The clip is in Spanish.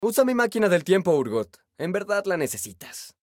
Usa mi máquina del tiempo, Urgot. En verdad la necesitas.